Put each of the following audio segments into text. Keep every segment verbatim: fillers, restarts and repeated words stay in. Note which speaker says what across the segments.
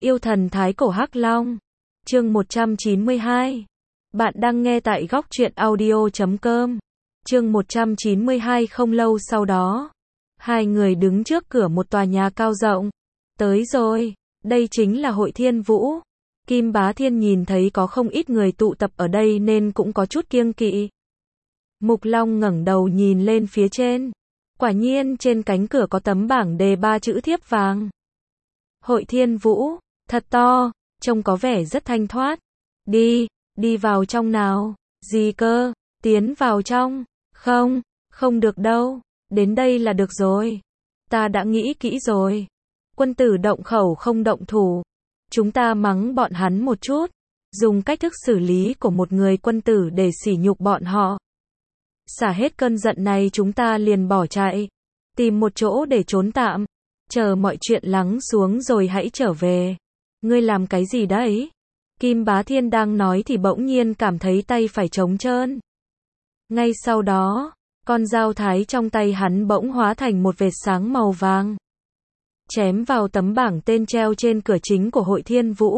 Speaker 1: Yêu thần thái cổ Hắc Long. Chương một trăm chín mươi hai. Bạn đang nghe tại góc truyện audio chấm com. Chương một trăm chín mươi hai. Không lâu sau đó, hai người đứng trước cửa một tòa nhà cao rộng. Tới rồi, đây chính là Hội Thiên Vũ. Kim Bá Thiên nhìn thấy có không ít người tụ tập ở đây nên cũng có chút kiêng kỵ. Mục Long ngẩng đầu nhìn lên phía trên. Quả nhiên trên cánh cửa có tấm bảng đề ba chữ thiếp vàng. Hội Thiên Vũ, thật to, trông có vẻ rất thanh thoát. Đi, đi vào trong nào. Gì cơ, tiến vào trong. Không, không được đâu, đến đây là được rồi. Ta đã nghĩ kỹ rồi. Quân tử động khẩu không động thủ. Chúng ta mắng bọn hắn một chút, dùng cách thức xử lý của một người quân tử để sỉ nhục bọn họ. Xả hết cơn giận này chúng ta liền bỏ chạy, tìm một chỗ để trốn tạm, chờ mọi chuyện lắng xuống rồi hãy trở về. Ngươi làm cái gì đấy? Kim Bá Thiên đang nói thì bỗng nhiên cảm thấy tay phải trống trơn. Ngay sau đó, con dao thái trong tay hắn bỗng hóa thành một vệt sáng màu vàng, chém vào tấm bảng tên treo trên cửa chính của Hội Thiên Vũ.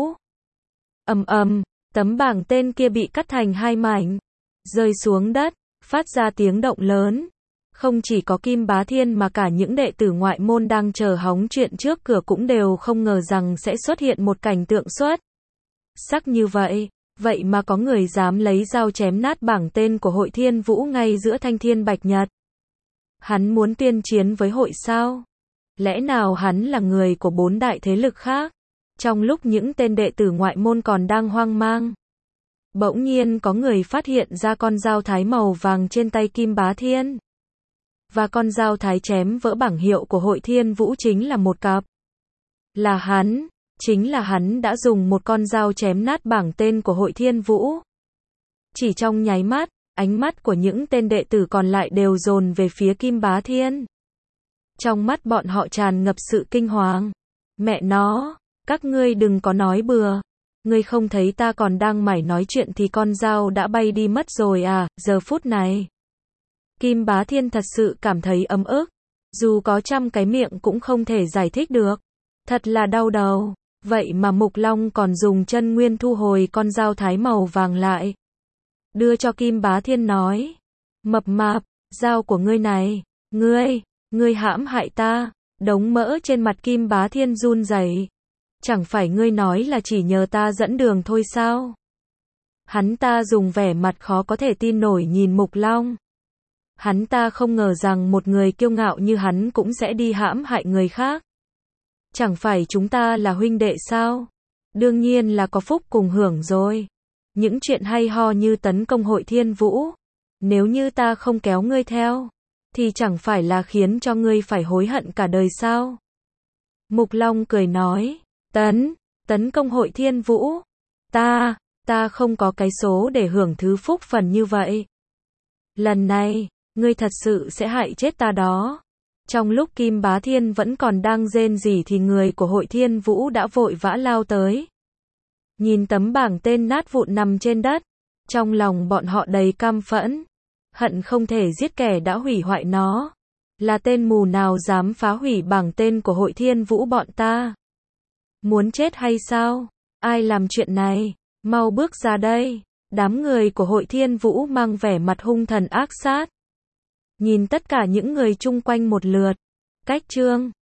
Speaker 1: Ầm ầm, tấm bảng tên kia bị cắt thành hai mảnh, rơi xuống đất, phát ra tiếng động lớn. Không chỉ có Kim Bá Thiên mà cả những đệ tử ngoại môn đang chờ hóng chuyện trước cửa cũng đều không ngờ rằng sẽ xuất hiện một cảnh tượng xuất sắc như vậy. Vậy mà có người dám lấy dao chém nát bảng tên của Hội Thiên Vũ ngay giữa thanh thiên bạch nhật. Hắn muốn tuyên chiến với hội sao? Lẽ nào hắn là người của bốn đại thế lực khác? Trong lúc những tên đệ tử ngoại môn còn đang hoang mang, bỗng nhiên có người phát hiện ra con dao thái màu vàng trên tay Kim Bá Thiên. Và con dao thái chém vỡ bảng hiệu của Hội Thiên Vũ chính là một cặp. Là hắn, chính là hắn đã dùng một con dao chém nát bảng tên của Hội Thiên Vũ. Chỉ trong nháy mắt, ánh mắt của những tên đệ tử còn lại đều dồn về phía Kim Bá Thiên. Trong mắt bọn họ tràn ngập sự kinh hoàng. Mẹ nó, các ngươi đừng có nói bừa. Ngươi không thấy ta còn đang mải nói chuyện thì con dao đã bay đi mất rồi à? Giờ phút này, Kim Bá Thiên thật sự cảm thấy ấm ức. Dù có trăm cái miệng cũng không thể giải thích được. Thật là đau đầu. Vậy mà Mục Long còn dùng chân nguyên thu hồi con dao thái màu vàng lại, đưa cho Kim Bá Thiên nói. Mập mạp, dao của ngươi này. Ngươi, ngươi hãm hại ta. Đống mỡ trên mặt Kim Bá Thiên run rẩy. Chẳng phải ngươi nói là chỉ nhờ ta dẫn đường thôi sao? Hắn ta dùng vẻ mặt khó có thể tin nổi nhìn Mục Long. Hắn ta không ngờ rằng một người kiêu ngạo như hắn cũng sẽ đi hãm hại người khác. Chẳng phải chúng ta là huynh đệ sao? Đương nhiên là có phúc cùng hưởng rồi. Những chuyện hay ho như tấn công Hội Thiên Vũ, nếu như ta không kéo ngươi theo, thì chẳng phải là khiến cho ngươi phải hối hận cả đời sao? Mục Long cười nói, tấn, tấn công Hội Thiên Vũ. Ta, ta không có cái số để hưởng thứ phúc phần như vậy. Lần này, ngươi thật sự sẽ hại chết ta đó. Trong lúc Kim Bá Thiên vẫn còn đang rên rỉ thì người của Hội Thiên Vũ đã vội vã lao tới. Nhìn tấm bảng tên nát vụn nằm trên đất, trong lòng bọn họ đầy căm phẫn, hận không thể giết kẻ đã hủy hoại nó. Là tên mù nào dám phá hủy bảng tên của Hội Thiên Vũ bọn ta? Muốn chết hay sao? Ai làm chuyện này? Mau bước ra đây. Đám người của Hội Thiên Vũ mang vẻ mặt hung thần ác sát, nhìn tất cả những người chung quanh một lượt. Cách chương